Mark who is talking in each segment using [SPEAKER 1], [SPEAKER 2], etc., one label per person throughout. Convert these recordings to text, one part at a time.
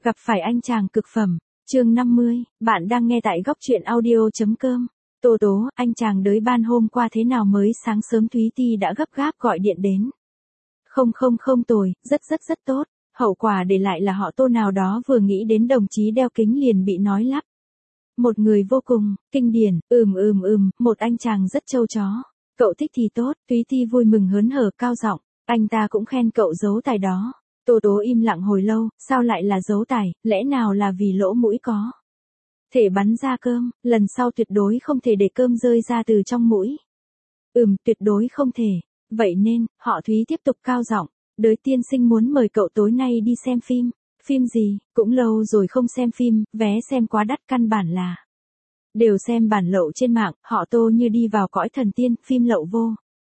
[SPEAKER 1] Gặp phải anh chàng cực phẩm. Chương 50, bạn đang nghe tại góc truyện audio.com. Tố tố, anh chàng đới ban hôm qua thế nào mới sáng sớm Thúy Ti đã gấp gáp gọi điện đến. Không tồi, rất tốt. Hậu quả để lại là họ Tô nào đó vừa nghĩ đến đồng chí đeo kính liền bị nói lắp. Một người vô cùng, kinh điển, một anh chàng rất trâu chó. Cậu thích thì tốt, Thúy Ti vui mừng hớn hở cao giọng, anh ta cũng khen cậu giấu tài đó. Tố tố im lặng hồi lâu, sao lại là giấu tài, lẽ nào là vì lỗ mũi có thể bắn ra cơm, lần sau tuyệt đối không thể để cơm rơi ra từ trong mũi. Tuyệt đối không thể. Vậy nên, họ Thúy tiếp tục cao giọng, đới tiên sinh muốn mời cậu tối nay đi xem phim. Phim gì, cũng lâu rồi không xem phim, vé xem quá đắt căn bản là đều xem bản lậu trên mạng, họ Tô như đi vào cõi thần tiên, phim lậu vô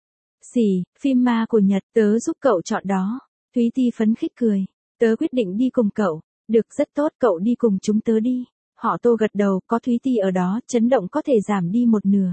[SPEAKER 1] xỉ, phim ma của Nhật, tớ giúp cậu chọn đó. Thúy Ti phấn khích cười, tớ quyết định đi cùng cậu. Được, rất tốt, cậu đi cùng chúng tớ đi. Họ Tô gật đầu, có Thúy Ti ở đó, chấn động có thể giảm đi một nửa.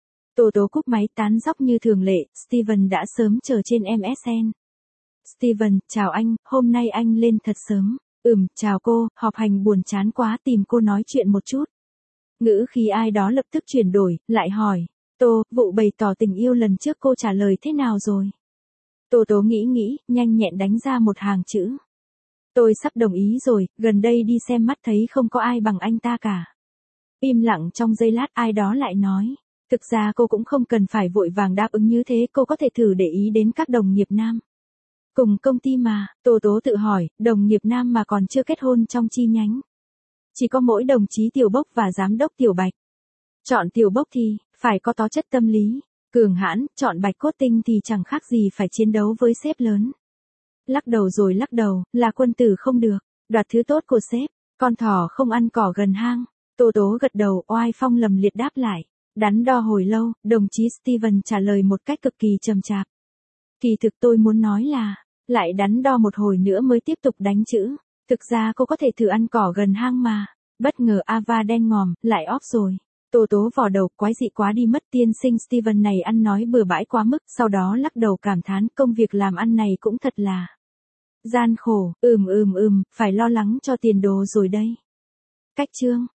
[SPEAKER 1] Tố tố cúp máy tán dóc như thường lệ, Steven đã sớm chờ trên MSN. Steven, chào anh, hôm nay anh lên thật sớm. Chào cô, họp hành buồn chán quá, tìm cô nói chuyện một chút. Ngữ khí ai đó lập tức chuyển đổi, lại hỏi, Tô, vụ bày tỏ tình yêu lần trước cô trả lời thế nào rồi? Tố tố nghĩ, nhanh nhẹn đánh ra một hàng chữ. Tôi sắp đồng ý rồi, gần đây đi xem mắt thấy không có ai bằng anh ta cả. Im lặng trong giây lát ai đó lại nói, thực ra cô cũng không cần phải vội vàng đáp ứng như thế, cô có thể thử để ý đến các đồng nghiệp nam. Cùng công ty mà, Tố tố tự hỏi, đồng nghiệp nam mà còn chưa kết hôn trong chi nhánh. Chỉ có mỗi đồng chí Tiểu Bốc và giám đốc Tiểu Bạch. Chọn Tiểu Bốc thì, phải có tố chất tâm lý cường hãn, chọn Bạch Cốt Tinh thì chẳng khác gì phải chiến đấu với sếp lớn. Lắc đầu rồi lắc đầu, là quân tử không được, đoạt thứ tốt của sếp, con thỏ không ăn cỏ gần hang. Tố tố gật đầu, oai phong lầm liệt đáp lại. Đắn đo hồi lâu, đồng chí Steven trả lời một cách cực kỳ chậm chạp. Kỳ thực tôi muốn nói là, lại đắn đo một hồi nữa mới tiếp tục đánh chữ. Thực ra cô có thể thử ăn cỏ gần hang mà. Bất ngờ Ava đen ngòm, lại off rồi. Tố tố vò đầu, quái dị quá đi mất, tiên sinh Steven này ăn nói bừa bãi quá mức, sau đó lắc đầu cảm thán, công việc làm ăn này cũng thật là gian khổ, phải lo lắng cho tiền đồ rồi đây. Cách chương